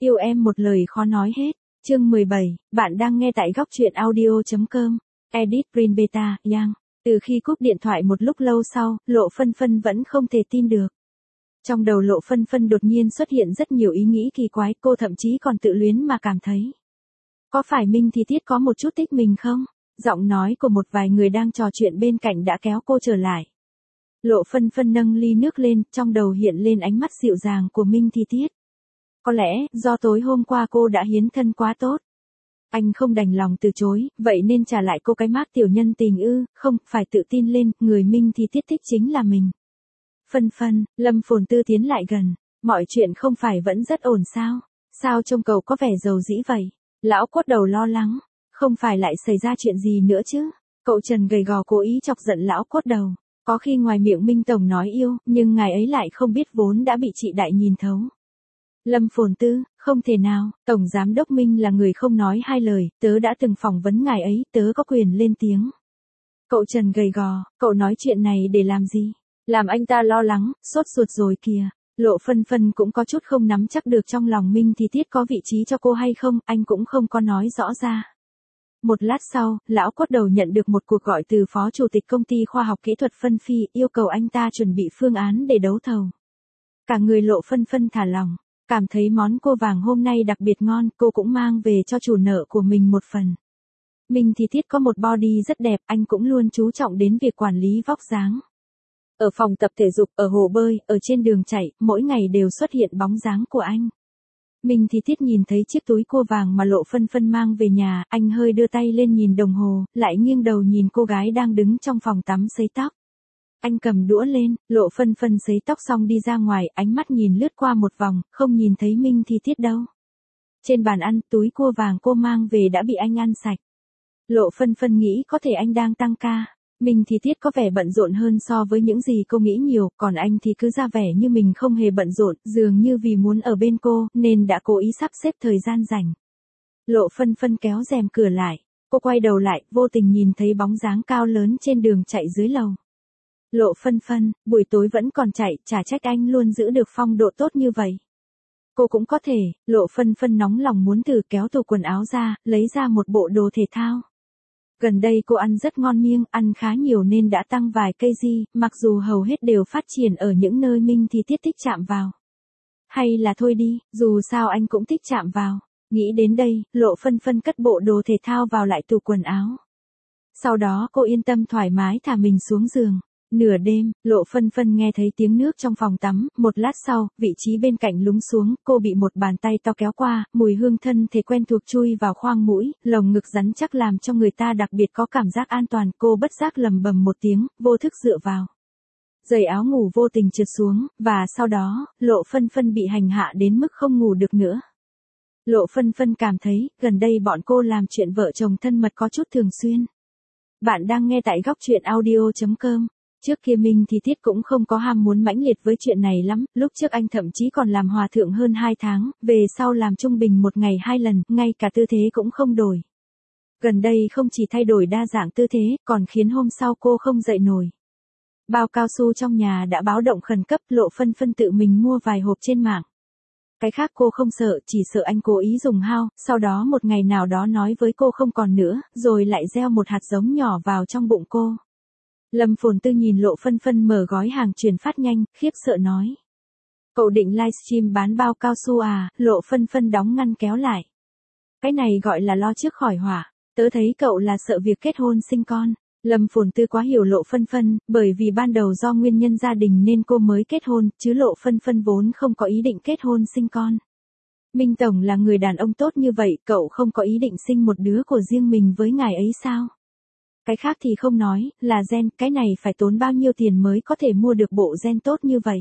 Yêu em một lời khó nói hết. Chương 17, bạn đang nghe tại góc truyện audio.com. Edit Green Beta, Yang. Từ khi cúp điện thoại một lúc lâu sau, Lộ Phân Phân vẫn không thể tin được. Trong đầu Lộ Phân Phân đột nhiên xuất hiện rất nhiều ý nghĩ kỳ quái, cô thậm chí còn tự luyến mà cảm thấy. Có phải Minh Thi Tiết có một chút thích mình không? Giọng nói của một vài người đang trò chuyện bên cạnh đã kéo cô trở lại. Lộ Phân Phân nâng ly nước lên, trong đầu hiện lên ánh mắt dịu dàng của Minh Thi Tiết. Có lẽ, do tối hôm qua cô đã hiến thân quá tốt. Anh không đành lòng từ chối, vậy nên trả lại cô cái mác tiểu nhân tình ư, không, phải tự tin lên, người Minh Thi Tiết thích chính là mình. Phân Phân, Lâm Phồn Tư tiến lại gần, mọi chuyện không phải vẫn rất ổn sao? Sao trông cậu có vẻ giàu dĩ vậy? Lão Cốt Đầu lo lắng, không phải lại xảy ra chuyện gì nữa chứ? Cậu Trần gầy gò cố ý chọc giận Lão Cốt Đầu. Có khi ngoài miệng Minh Tổng nói yêu, nhưng ngài ấy lại không biết vốn đã bị chị Đại nhìn thấu. Lâm Phồn Tư, không thể nào, Tổng Giám Đốc Minh là người không nói hai lời, tớ đã từng phỏng vấn ngài ấy, tớ có quyền lên tiếng. Cậu Trần gầy gò, cậu nói chuyện này để làm gì? Làm anh ta lo lắng, sốt ruột rồi kìa. Lộ Phân Phân cũng có chút không nắm chắc được trong lòng Minh Thi Tiết có vị trí cho cô hay không, anh cũng không có nói rõ ra. Một lát sau, Lão Cốt Đầu nhận được một cuộc gọi từ Phó Chủ tịch Công ty Khoa học Kỹ thuật Phân Phi, yêu cầu anh ta chuẩn bị phương án để đấu thầu. Cả người Lộ Phân Phân thả lỏng, cảm thấy món cô vàng hôm nay đặc biệt ngon, cô cũng mang về cho chủ nợ của mình một phần. Minh Thi Tiết có một body rất đẹp, anh cũng luôn chú trọng đến việc quản lý vóc dáng. Ở phòng tập thể dục, ở hồ bơi, ở trên đường chạy, mỗi ngày đều xuất hiện bóng dáng của anh. Minh Thi Tiết nhìn thấy chiếc túi cua vàng mà Lộ Phân Phân mang về nhà, anh hơi đưa tay lên nhìn đồng hồ, lại nghiêng đầu nhìn cô gái đang đứng trong phòng tắm sấy tóc. Anh cầm đũa lên, Lộ Phân Phân sấy tóc xong đi ra ngoài, ánh mắt nhìn lướt qua một vòng, không nhìn thấy Minh Thi Tiết đâu. Trên bàn ăn, túi cua vàng cô mang về đã bị anh ăn sạch. Lộ Phân Phân nghĩ có thể anh đang tăng ca. Minh Thi Tiết có vẻ bận rộn hơn so với những gì cô nghĩ nhiều, còn anh thì cứ ra vẻ như mình không hề bận rộn, dường như vì muốn ở bên cô, nên đã cố ý sắp xếp thời gian rảnh. Lộ Phân Phân kéo rèm cửa lại, cô quay đầu lại, vô tình nhìn thấy bóng dáng cao lớn trên đường chạy dưới lầu. Lộ Phân Phân, buổi tối vẫn còn chạy, chả trách anh luôn giữ được phong độ tốt như vậy. Cô cũng có thể, Lộ Phân Phân nóng lòng muốn thử kéo tủ quần áo ra, lấy ra một bộ đồ thể thao. Gần đây cô ăn rất ngon miêng, ăn khá nhiều nên đã tăng vài kg, mặc dù hầu hết đều phát triển ở những nơi Minh Thi Tiết thích chạm vào. Hay là thôi đi, dù sao anh cũng thích chạm vào. Nghĩ đến đây, Lộ Phân Phân cất bộ đồ thể thao vào lại tủ quần áo. Sau đó cô yên tâm thoải mái thả mình xuống giường. Nửa đêm, Lộ Phân Phân nghe thấy tiếng nước trong phòng tắm, một lát sau, vị trí bên cạnh lún xuống, cô bị một bàn tay to kéo qua, mùi hương thân thể quen thuộc chui vào khoang mũi, lồng ngực rắn chắc làm cho người ta đặc biệt có cảm giác an toàn, cô bất giác lầm bầm một tiếng, vô thức dựa vào. Giày áo ngủ vô tình trượt xuống, và sau đó, Lộ Phân Phân bị hành hạ đến mức không ngủ được nữa. Lộ Phân Phân cảm thấy, gần đây bọn cô làm chuyện vợ chồng thân mật có chút thường xuyên. Bạn đang nghe tại góc truyện audio.com. Trước kia Minh Thi Tiết cũng không có ham muốn mãnh liệt với chuyện này lắm, lúc trước anh thậm chí còn làm hòa thượng hơn 2 tháng, về sau làm trung bình một ngày 2 lần, ngay cả tư thế cũng không đổi. Gần đây không chỉ thay đổi đa dạng tư thế, còn khiến hôm sau cô không dậy nổi. Bao cao su trong nhà đã báo động khẩn cấp, Lộ Phân Phân tự mình mua vài hộp trên mạng. Cái khác cô không sợ, chỉ sợ anh cố ý dùng hao, sau đó một ngày nào đó nói với cô không còn nữa, rồi lại gieo một hạt giống nhỏ vào trong bụng cô. Lâm Phồn Tư nhìn Lộ Phân Phân mở gói hàng chuyển phát nhanh, khiếp sợ nói. Cậu định livestream bán bao cao su à? Lộ Phân Phân đóng ngăn kéo lại. Cái này gọi là lo trước khỏi họa, tớ thấy cậu là sợ việc kết hôn sinh con. Lâm Phồn Tư quá hiểu Lộ Phân Phân, bởi vì ban đầu do nguyên nhân gia đình nên cô mới kết hôn, chứ Lộ Phân Phân vốn không có ý định kết hôn sinh con. Minh Tổng là người đàn ông tốt như vậy, cậu không có ý định sinh một đứa của riêng mình với ngài ấy sao? Cái khác thì không nói, là gen, cái này phải tốn bao nhiêu tiền mới có thể mua được bộ gen tốt như vậy.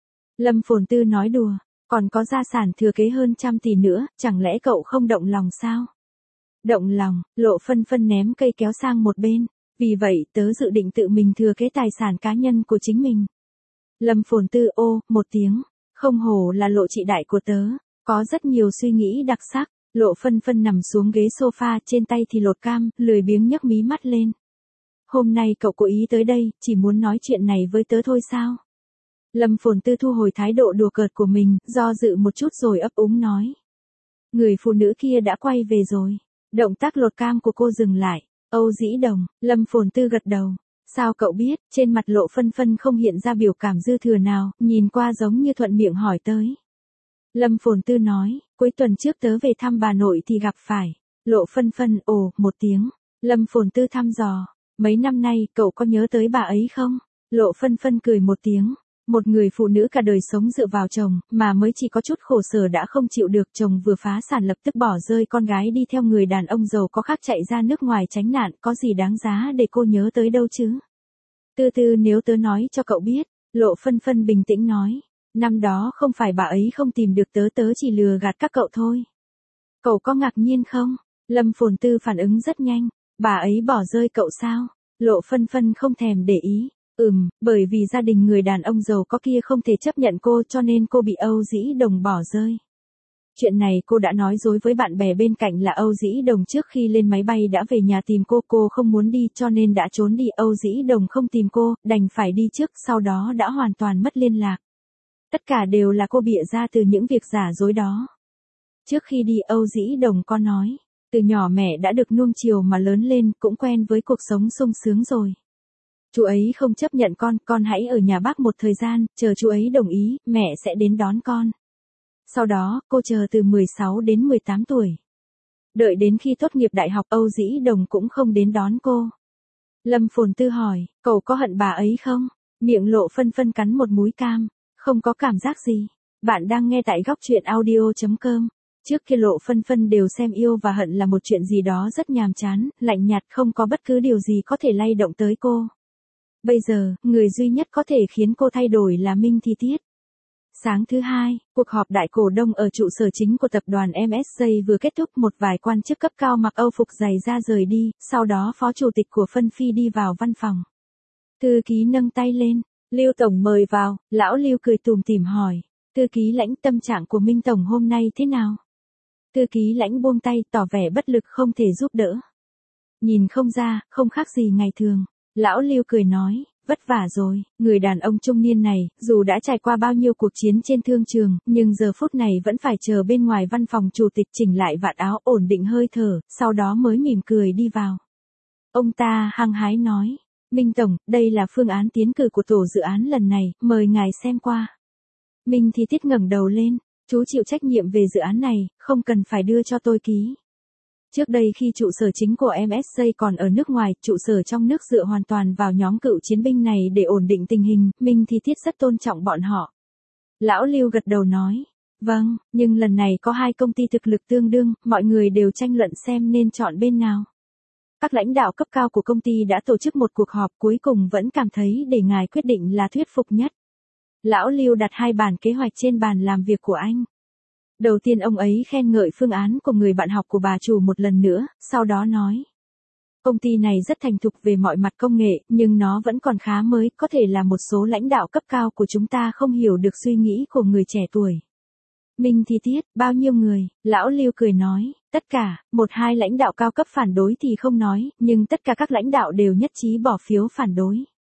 Lâm Phồn Tư nói đùa, còn có gia sản thừa kế hơn 100 tỷ nữa, chẳng lẽ cậu không động lòng sao? Động lòng, Lộ Phân Phân ném cây kéo sang một bên, vì vậy tớ dự định tự mình thừa kế tài sản cá nhân của chính mình. Lâm Phồn Tư ô, một tiếng, không hổ là Lộ chị đại của tớ, có rất nhiều suy nghĩ đặc sắc. Lộ Phân Phân nằm xuống ghế sofa, trên tay thì lột cam, lười biếng nhấc mí mắt lên. Hôm nay cậu cố ý tới đây, chỉ muốn nói chuyện này với tớ thôi sao? Lâm Phồn Tư thu hồi thái độ đùa cợt của mình, do dự một chút rồi ấp úng nói. Người phụ nữ kia đã quay về rồi. Động tác lột cam của cô dừng lại. Âu Dĩ Đồng, Lâm Phồn Tư gật đầu. Sao cậu biết? Trên mặt Lộ Phân Phân không hiện ra biểu cảm dư thừa nào, nhìn qua giống như thuận miệng hỏi tới. Lâm Phồn Tư nói, cuối tuần trước tớ về thăm bà nội thì gặp phải. Lộ Phân Phân ồ một tiếng. Lâm Phồn Tư thăm dò. Mấy năm nay cậu có nhớ tới bà ấy không? Lộ Phân Phân cười một tiếng. Một người phụ nữ cả đời sống dựa vào chồng, mà mới chỉ có chút khổ sở đã không chịu được, chồng vừa phá sản lập tức bỏ rơi con gái đi theo người đàn ông giàu có khác chạy ra nước ngoài tránh nạn, có gì đáng giá để cô nhớ tới đâu chứ? Từ từ nếu tớ nói cho cậu biết, Lộ Phân Phân bình tĩnh nói. Năm đó không phải bà ấy không tìm được tớ, tớ chỉ lừa gạt các cậu thôi. Cậu có ngạc nhiên không? Lâm Phồn Tư phản ứng rất nhanh. Bà ấy bỏ rơi cậu sao? Lộ Phân Phân không thèm để ý. Bởi vì gia đình người đàn ông giàu có kia không thể chấp nhận cô cho nên cô bị Âu Dĩ Đồng bỏ rơi. Chuyện này cô đã nói dối với bạn bè bên cạnh là Âu Dĩ Đồng trước khi lên máy bay đã về nhà tìm cô không muốn đi cho nên đã trốn đi. Âu Dĩ Đồng không tìm cô, đành phải đi trước, sau đó đã hoàn toàn mất liên lạc. Tất cả đều là cô bịa ra từ những việc giả dối đó. Trước khi đi Âu Dĩ Đồng có nói, từ nhỏ mẹ đã được nuông chiều mà lớn lên, cũng quen với cuộc sống sung sướng rồi. Chú ấy không chấp nhận con hãy ở nhà bác một thời gian, chờ chú ấy đồng ý, mẹ sẽ đến đón con. Sau đó, cô chờ từ 16 đến 18 tuổi. Đợi đến khi tốt nghiệp đại học Âu Dĩ Đồng cũng không đến đón cô. Lâm Phồn Tư hỏi, cậu có hận bà ấy không? Miệng Lộ Phân Phân cắn một múi cam, không có cảm giác gì. Bạn đang nghe tại góc truyện audio.com. Trước kia Lộ Phân Phân đều xem yêu và hận là một chuyện gì đó rất nhàm chán, lạnh nhạt, không có bất cứ điều gì có thể lay động tới cô. Bây giờ, người duy nhất có thể khiến cô thay đổi là Minh Thi Tiết. Sáng thứ hai, cuộc họp đại cổ đông ở trụ sở chính của tập đoàn MSJ vừa kết thúc, một vài quan chức cấp cao mặc Âu phục dày da rời đi, sau đó phó chủ tịch của Phân Phi đi vào văn phòng. Thư ký nâng tay lên, Lưu Tổng mời vào, lão Lưu cười tủm tỉm hỏi, thư ký Lãnh tâm trạng của Minh Tổng hôm nay thế nào? Thư ký Lãnh buông tay tỏ vẻ bất lực không thể giúp đỡ. Nhìn không ra, không khác gì ngày thường. Lão Lưu cười nói, vất vả rồi, người đàn ông trung niên này, dù đã trải qua bao nhiêu cuộc chiến trên thương trường, nhưng giờ phút này vẫn phải chờ bên ngoài văn phòng chủ tịch chỉnh lại vạt áo ổn định hơi thở, sau đó mới mỉm cười đi vào. Ông ta hăng hái nói, Minh Tổng, đây là phương án tiến cử của tổ dự án lần này, mời ngài xem qua. Minh Thi Tiết ngẩng đầu lên, chú chịu trách nhiệm về dự án này, không cần phải đưa cho tôi ký. Trước đây khi trụ sở chính của MSJ còn ở nước ngoài, trụ sở trong nước dựa hoàn toàn vào nhóm cựu chiến binh này để ổn định tình hình, Minh Thi Tiết rất tôn trọng bọn họ. Lão Lưu gật đầu nói, vâng, nhưng lần này có hai công ty thực lực tương đương, mọi người đều tranh luận xem nên chọn bên nào. Các lãnh đạo cấp cao của công ty đã tổ chức một cuộc họp, cuối cùng vẫn cảm thấy để ngài quyết định là thuyết phục nhất. Lão Lưu đặt hai bản kế hoạch trên bàn làm việc của anh. Đầu tiên ông ấy khen ngợi phương án của người bạn học của bà chủ một lần nữa, sau đó nói. Công ty này rất thành thục về mọi mặt công nghệ, nhưng nó vẫn còn khá mới, có thể là một số lãnh đạo cấp cao của chúng ta không hiểu được suy nghĩ của người trẻ tuổi. Minh Thi Tiết, bao nhiêu người? Lão Lưu cười nói, tất cả, một hai lãnh đạo cao cấp phản đối thì không nói, nhưng tất cả các lãnh đạo đều nhất trí bỏ phiếu phản đối.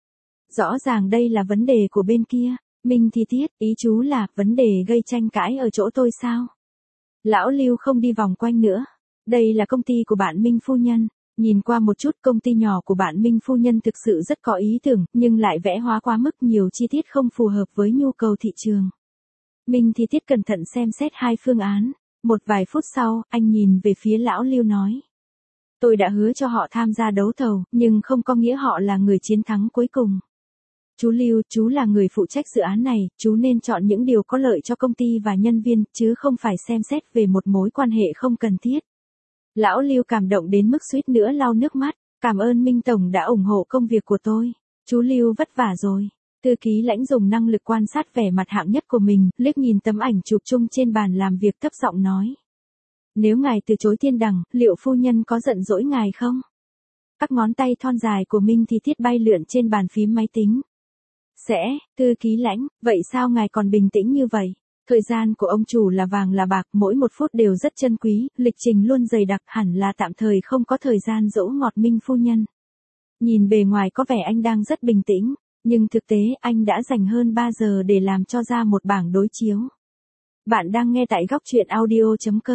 Rõ ràng đây là vấn đề của bên kia. Minh Thi Tiết, ý chú là, vấn đề gây tranh cãi ở chỗ tôi sao? Lão Lưu không đi vòng quanh nữa. Đây là công ty của bạn Minh phu nhân. Nhìn qua một chút, công ty nhỏ của bạn Minh phu nhân thực sự rất có ý tưởng, nhưng lại vẽ hóa quá mức, nhiều chi tiết không phù hợp với nhu cầu thị trường. Minh Thi Tiết cẩn thận xem xét hai phương án. Một vài phút sau, anh nhìn về phía lão Lưu nói. Tôi đã hứa cho họ tham gia đấu thầu, nhưng không có nghĩa họ là người chiến thắng cuối cùng. Chú Lưu, chú là người phụ trách dự án này, chú nên chọn những điều có lợi cho công ty và nhân viên, chứ không phải xem xét về một mối quan hệ không cần thiết. Lão Lưu cảm động đến mức suýt nữa lau nước mắt, cảm ơn Minh Tổng đã ủng hộ công việc của tôi. Chú Lưu vất vả rồi. Thư ký Lãnh dùng năng lực quan sát vẻ mặt hạng nhất của mình, liếc nhìn tấm ảnh chụp chung trên bàn làm việc thấp giọng nói. Nếu ngài từ chối thiên đẳng, liệu phu nhân có giận dỗi ngài không? Các ngón tay thon dài của Minh Thi Tiết bay lượn trên bàn phím máy tính. Sẽ, thư ký Lãnh, vậy sao ngài còn bình tĩnh như vậy? Thời gian của ông chủ là vàng là bạc, mỗi một phút đều rất chân quý, lịch trình luôn dày đặc, hẳn là tạm thời không có thời gian dỗ ngọt Minh phu nhân. Nhìn bề ngoài có vẻ anh đang rất bình tĩnh, nhưng thực tế anh đã dành hơn 3 giờ để làm cho ra một bảng đối chiếu. Bạn đang nghe tại góc truyện audio.com.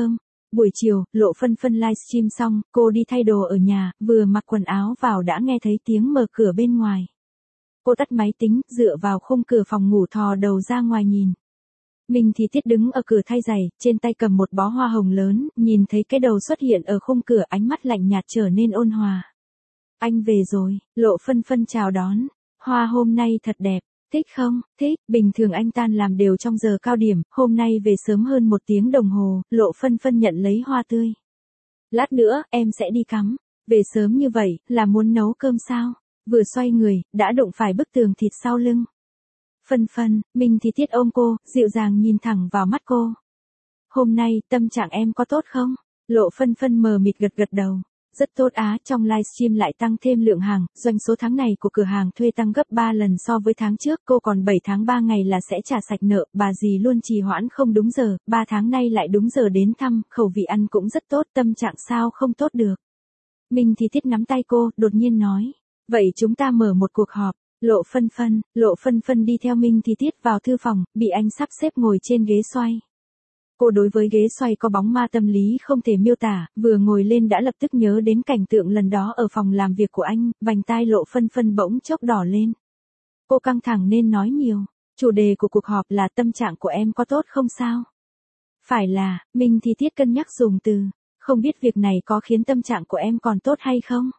Buổi chiều, Lộ Phân Phân livestream xong, cô đi thay đồ ở nhà, vừa mặc quần áo vào đã nghe thấy tiếng mở cửa bên ngoài. Cô tắt máy tính, dựa vào khung cửa phòng ngủ thò đầu ra ngoài nhìn. Minh Thì Tiết đứng ở cửa thay giày, trên tay cầm một bó hoa hồng lớn, nhìn thấy cái đầu xuất hiện ở khung cửa, ánh mắt lạnh nhạt trở nên ôn hòa. Anh về rồi, Lộ Phân Phân chào đón. Hoa hôm nay thật đẹp, thích không? Thích, bình thường anh tan làm đều trong giờ cao điểm, hôm nay về sớm hơn 1 tiếng đồng hồ, Lộ Phân Phân nhận lấy hoa tươi. Lát nữa, em sẽ đi cắm. Về sớm như vậy, là muốn nấu cơm sao? Vừa xoay người, đã đụng phải bức tường thịt sau lưng. Phân Phân, Minh Thì Tiết ôm cô, dịu dàng nhìn thẳng vào mắt cô. Hôm nay, tâm trạng em có tốt không? Lộ Phân Phân mờ mịt gật gật đầu. Rất tốt á, trong livestream lại tăng thêm lượng hàng, doanh số tháng này của cửa hàng thuê tăng gấp 3 lần so với tháng trước, cô còn 7 tháng 3 ngày là sẽ trả sạch nợ, bà dì luôn trì hoãn không đúng giờ, 3 tháng nay lại đúng giờ đến thăm, khẩu vị ăn cũng rất tốt, tâm trạng sao không tốt được. Minh Thì Tiết nắm tay cô, đột nhiên nói, vậy chúng ta mở một cuộc họp. Lộ Phân Phân đi theo Minh Thì Tiết vào thư phòng, bị anh sắp xếp ngồi trên ghế xoay. Cô đối với ghế xoay có bóng ma tâm lý không thể miêu tả, vừa ngồi lên đã lập tức nhớ đến cảnh tượng lần đó ở phòng làm việc của anh, vành tai Lộ Phân Phân bỗng chốc đỏ lên. Cô căng thẳng nên nói nhiều, chủ đề của cuộc họp là tâm trạng của em có tốt không sao? Phải là, Minh Thì Tiết cân nhắc dùng từ, không biết việc này có khiến tâm trạng của em còn tốt hay không?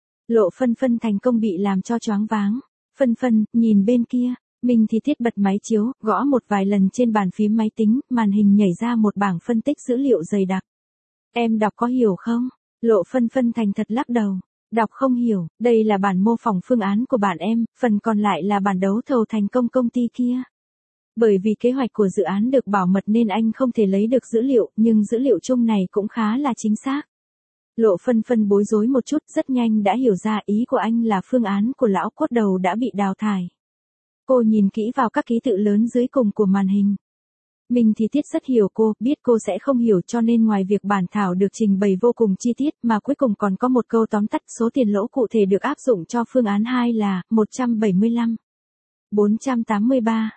Lộ Phân Phân thành công bị làm cho choáng váng. Phân Phân, nhìn bên kia. Minh Thì Tiết bật máy chiếu, gõ một vài lần trên bàn phím máy tính, màn hình nhảy ra một bảng phân tích dữ liệu dày đặc. Em đọc có hiểu không? Lộ Phân Phân thành thật lắc đầu. Đọc không hiểu, đây là bản mô phỏng phương án của bạn em, phần còn lại là bản đấu thầu thành công công ty kia. Bởi vì kế hoạch của dự án được bảo mật nên anh không thể lấy được dữ liệu, nhưng dữ liệu chung này cũng khá là chính xác. Lộ Phân Phân bối rối một chút, rất nhanh đã hiểu ra ý của anh là phương án của lão cốt đầu đã bị đào thải. Cô nhìn kỹ vào các ký tự lớn dưới cùng của màn hình. Minh Thì Tiết rất hiểu cô, biết cô sẽ không hiểu cho nên ngoài việc bản thảo được trình bày vô cùng chi tiết mà cuối cùng còn có một câu tóm tắt số tiền lỗ cụ thể được áp dụng cho phương án 2 là 175, 483,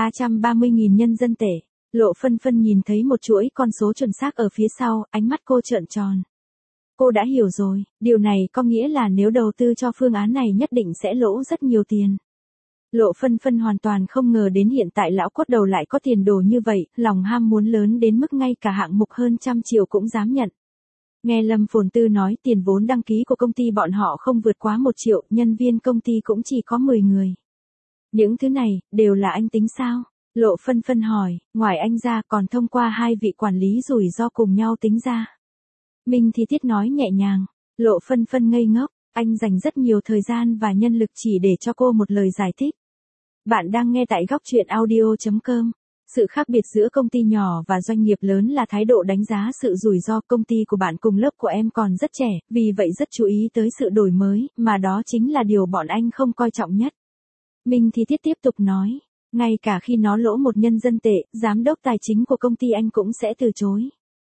330.000 nhân dân tệ. Lộ Phân Phân nhìn thấy một chuỗi con số chuẩn xác ở phía sau, ánh mắt cô trợn tròn. Cô đã hiểu rồi, điều này có nghĩa là nếu đầu tư cho phương án này nhất định sẽ lỗ rất nhiều tiền. Lộ Phân Phân hoàn toàn không ngờ đến hiện tại lão cốt đầu lại có tiền đồ như vậy, lòng ham muốn lớn đến mức ngay cả hạng mục hơn 100 triệu cũng dám nhận. Nghe Lâm Phồn Tư nói tiền vốn đăng ký của công ty bọn họ không vượt quá 1 triệu, nhân viên công ty cũng chỉ có 10 người. Những thứ này, đều là anh tính sao? Lộ Phân Phân hỏi, ngoài anh ra còn thông qua 2 vị quản lý rủi ro cùng nhau tính ra. Minh Thì Tiết nói nhẹ nhàng, Lộ Phân Phân ngây ngốc, anh dành rất nhiều thời gian và nhân lực chỉ để cho cô một lời giải thích. Bạn đang nghe tại góc truyện audio.com. Sự khác biệt giữa công ty nhỏ và doanh nghiệp lớn là thái độ đánh giá sự rủi ro. Công ty của bạn cùng lớp của em còn rất trẻ, vì vậy rất chú ý tới sự đổi mới, mà đó chính là điều bọn anh không coi trọng nhất. Minh Thì Tiết tiếp tục nói, ngay cả khi nó lỗ 1 nhân dân tệ, giám đốc tài chính của công ty anh cũng sẽ từ chối.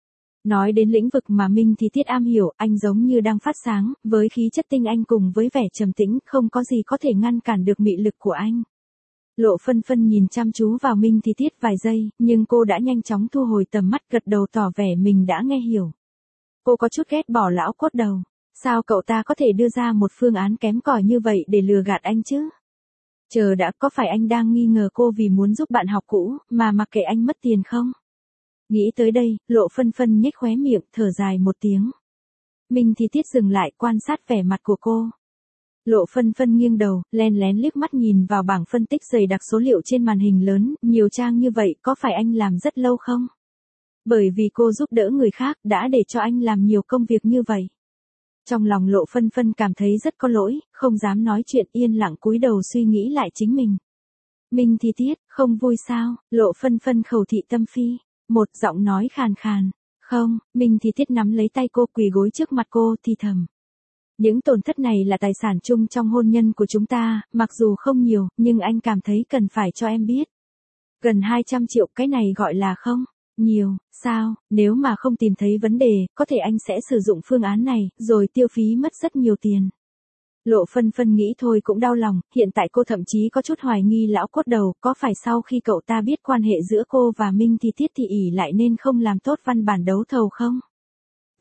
Nói đến lĩnh vực mà Minh Thì Tiết am hiểu, anh giống như đang phát sáng, với khí chất tinh anh cùng với vẻ trầm tĩnh, không có gì có thể ngăn cản được mị lực của anh. Lộ Phân Phân nhìn chăm chú vào Minh Thì Tiết vài giây, nhưng cô đã nhanh chóng thu hồi tầm mắt, gật đầu tỏ vẻ mình đã nghe hiểu. Cô có chút ghét bỏ lão cốt đầu. Sao cậu ta có thể đưa ra một phương án kém cỏi như vậy để lừa gạt anh chứ? Chờ đã, có phải anh đang nghi ngờ cô vì muốn giúp bạn học cũ, mà mặc kệ anh mất tiền không? Nghĩ tới đây, Lộ Phân Phân nhếch khóe miệng, thở dài một tiếng. Minh Thì Tiết dừng lại quan sát vẻ mặt của cô. Lộ Phân Phân nghiêng đầu, len lén liếc mắt nhìn vào bảng phân tích dày đặc số liệu trên màn hình lớn, nhiều trang như vậy, có phải anh làm rất lâu không? Bởi vì cô giúp đỡ người khác, đã để cho anh làm nhiều công việc như vậy. Trong lòng Lộ Phân Phân cảm thấy rất có lỗi, không dám nói chuyện, yên lặng cúi đầu suy nghĩ lại chính mình. Minh Thì Tiết, không vui sao? Lộ Phân Phân khẩu thị tâm phi. Một giọng nói khàn khàn. Không, Minh Thì Tiết nắm lấy tay cô, quỳ gối trước mặt cô, thì thầm. Những tổn thất này là tài sản chung trong hôn nhân của chúng ta, mặc dù không nhiều, nhưng anh cảm thấy cần phải cho em biết. Gần 200 triệu, cái này gọi là không nhiều, sao? Nếu mà không tìm thấy vấn đề, có thể anh sẽ sử dụng phương án này, rồi tiêu phí mất rất nhiều tiền. Lộ Phân Phân nghĩ thôi cũng đau lòng, hiện tại cô thậm chí có chút hoài nghi lão cốt đầu, có phải sau khi cậu ta biết quan hệ giữa cô và Minh Thì Tiết thì ỷ lại nên không làm tốt văn bản đấu thầu không?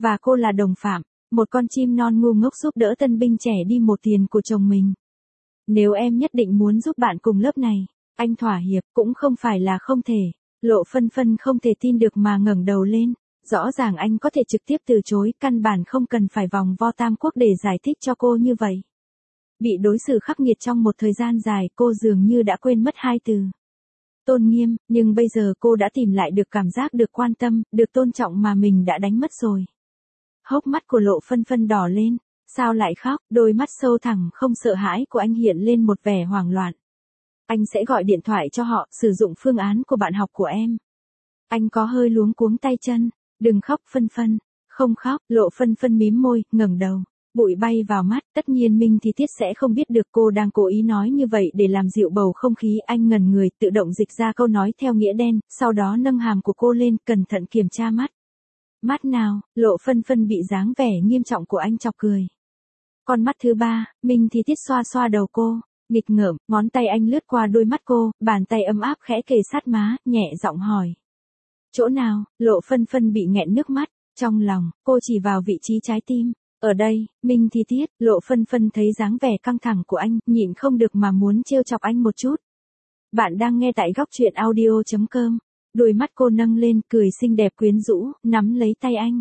Và cô là đồng phạm, một con chim non ngu ngốc giúp đỡ tân binh trẻ đi một tiền của chồng mình. Nếu em nhất định muốn giúp bạn cùng lớp này, anh thỏa hiệp cũng không phải là không thể. Lộ Phân Phân không thể tin được mà ngẩng đầu lên. Rõ ràng anh có thể trực tiếp từ chối, căn bản không cần phải vòng vo tam quốc để giải thích cho cô như vậy. Bị đối xử khắc nghiệt trong một thời gian dài, cô dường như đã quên mất hai từ tôn nghiêm, nhưng bây giờ cô đã tìm lại được cảm giác được quan tâm, được tôn trọng mà mình đã đánh mất rồi. Hốc mắt của Lộ Phân Phân đỏ lên, sao lại khóc, đôi mắt sâu thẳm không sợ hãi của anh hiện lên một vẻ hoảng loạn. Anh sẽ gọi điện thoại cho họ, sử dụng phương án của bạn học của em. Anh có hơi luống cuống tay chân, đừng khóc Phân Phân, không khóc, Lộ Phân Phân mím môi, ngẩng đầu. Bụi bay vào mắt, tất nhiên Minh Thi Tiết sẽ không biết được cô đang cố ý nói như vậy để làm dịu bầu không khí. Anh ngẩn người, tự động dịch ra câu nói theo nghĩa đen, sau đó nâng hàm của cô lên, cẩn thận kiểm tra mắt. Mắt nào? Lộ Phân Phân bị dáng vẻ nghiêm trọng của anh chọc cười. Con mắt thứ ba, Minh Thi Tiết xoa xoa đầu cô, nghịch ngợm, ngón tay anh lướt qua đôi mắt cô, bàn tay ấm áp khẽ kề sát má, nhẹ giọng hỏi. Chỗ nào? Lộ Phân Phân bị nghẹn nước mắt, trong lòng, cô chỉ vào vị trí trái tim. Ở đây, Minh Thi Tiết, Lộ Phân Phân thấy dáng vẻ căng thẳng của anh, nhịn không được mà muốn trêu chọc anh một chút. Bạn đang nghe tại góc truyện audio.com. Đôi mắt cô nâng lên, cười xinh đẹp quyến rũ, nắm lấy tay anh.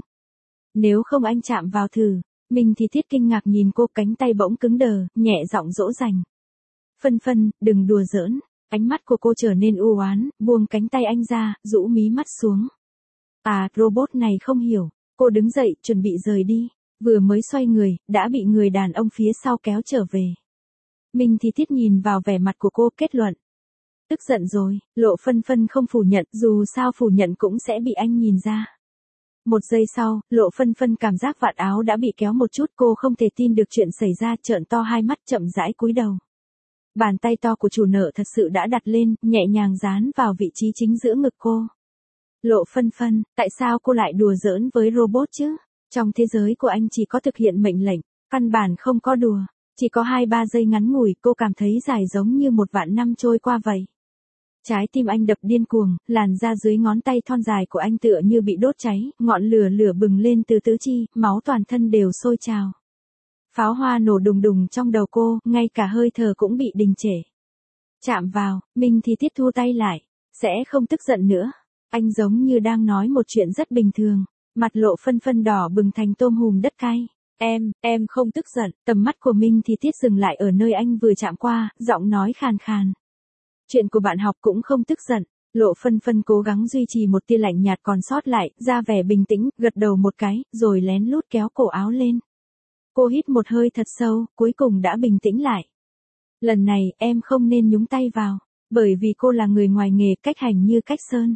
Nếu không anh chạm vào thử. Minh Thi Tiết kinh ngạc nhìn cô, cánh tay bỗng cứng đờ, nhẹ giọng dỗ dành. Phân Phân, đừng đùa giỡn. Ánh mắt của cô trở nên u oán, buông cánh tay anh ra, rũ mí mắt xuống. À, robot này không hiểu. Cô đứng dậy, chuẩn bị rời đi. Vừa mới xoay người, đã bị người đàn ông phía sau kéo trở về. Minh Thi Tiết nhìn vào vẻ mặt của cô, kết luận. Tức giận rồi, Lộ Phân Phân không phủ nhận, dù sao phủ nhận cũng sẽ bị anh nhìn ra. Một giây sau, Lộ Phân Phân cảm giác vạt áo đã bị kéo một chút, cô không thể tin được chuyện xảy ra, trợn to hai mắt, chậm rãi cúi đầu. Bàn tay to của chủ nợ thật sự đã đặt lên, nhẹ nhàng dán vào vị trí chính giữa ngực cô. Lộ Phân Phân, tại sao cô lại đùa giỡn với robot chứ? Trong thế giới của anh chỉ có thực hiện mệnh lệnh, căn bản không có đùa. Chỉ có 2-3 giây ngắn ngủi, cô cảm thấy dài giống như 1.000 năm trôi qua vậy. Trái tim anh đập điên cuồng, làn da dưới ngón tay thon dài của anh tựa như bị đốt cháy, ngọn lửa lửa bừng lên từ tứ chi, máu toàn thân đều sôi trào. Pháo hoa nổ đùng đùng trong đầu cô, ngay cả hơi thở cũng bị đình trệ. Chạm vào, Minh Thi Tiết thu tay lại, sẽ không tức giận nữa. Anh giống như đang nói một chuyện rất bình thường. Mặt Lộ Phân Phân đỏ bừng thành tôm hùm đất cay. Em không tức giận. Tầm mắt của Minh Thi Tiết dừng lại ở nơi anh vừa chạm qua, giọng nói khàn khàn. Chuyện của bạn học cũng không tức giận. Lộ Phân Phân cố gắng duy trì một tia lạnh nhạt còn sót lại, ra vẻ bình tĩnh, gật đầu một cái, rồi lén lút kéo cổ áo lên. Cô hít một hơi thật sâu, cuối cùng đã bình tĩnh lại. Lần này, em không nên nhúng tay vào, bởi vì cô là người ngoài nghề, cách hành như cách sơn.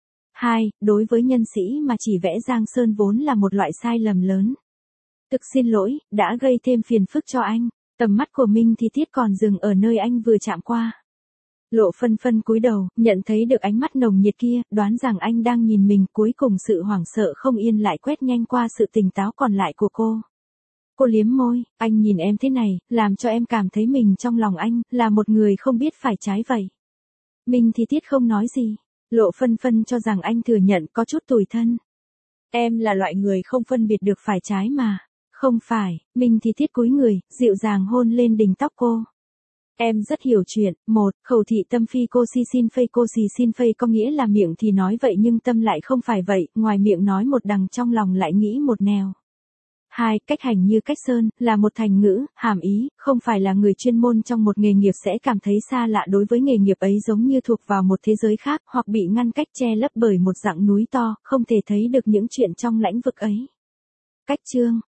2. Đối với nhân sĩ mà chỉ vẽ giang sơn vốn là một loại sai lầm lớn. Thực xin lỗi, đã gây thêm phiền phức cho anh. Tầm mắt của Minh Thi Tiết còn dừng ở nơi anh vừa chạm qua. Lộ Phân Phân cúi đầu, nhận thấy được ánh mắt nồng nhiệt kia, đoán rằng anh đang nhìn mình, cuối cùng sự hoảng sợ không yên lại quét nhanh qua sự tỉnh táo còn lại của cô. Cô liếm môi, anh nhìn em thế này, làm cho em cảm thấy mình trong lòng anh, là một người không biết phải trái vậy. Minh Thi Tiết không nói gì. Lộ Phân Phân cho rằng anh thừa nhận có chút tủi thân. Em là loại người không phân biệt được phải trái mà. Không phải, Minh Thi Tiết cúi người, dịu dàng hôn lên đỉnh tóc cô. Em rất hiểu chuyện. 1. Khẩu thị tâm phi cô si xin phây, cô si xin phây có nghĩa là miệng thì nói vậy nhưng tâm lại không phải vậy, ngoài miệng nói một đằng trong lòng lại nghĩ một nẻo. 2. Cách hành như cách sơn, là một thành ngữ, hàm ý, không phải là người chuyên môn trong một nghề nghiệp sẽ cảm thấy xa lạ đối với nghề nghiệp ấy, giống như thuộc vào một thế giới khác, hoặc bị ngăn cách che lấp bởi một dặng núi to, không thể thấy được những chuyện trong lãnh vực ấy. Cách chương,